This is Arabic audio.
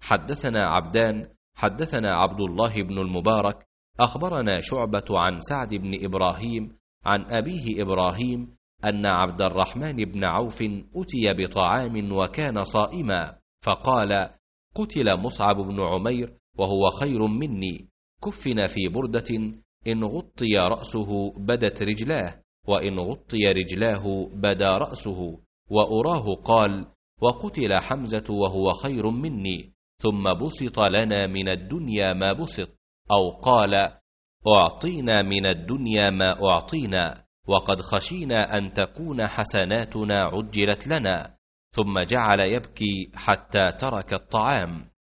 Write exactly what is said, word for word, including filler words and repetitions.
حدثنا عبدان حدثنا عبد الله بن المبارك أخبرنا شعبة عن سعد بن إبراهيم عن أبيه إبراهيم أن عبد الرحمن بن عوف أتي بطعام وكان صائما، فقال: قتل مصعب بن عمير وهو خير مني، كفن في بردة إن غطي رأسه بدت رجلاه، وإن غطي رجلاه بدا رأسه. وأراه قال: وقتل حمزة وهو خير مني، ثم بسط لنا من الدنيا ما بسط، أو قال: أعطينا من الدنيا ما أعطينا، وقد خشينا أن تكون حسناتنا عجلت لنا. ثم جعل يبكي حتى ترك الطعام.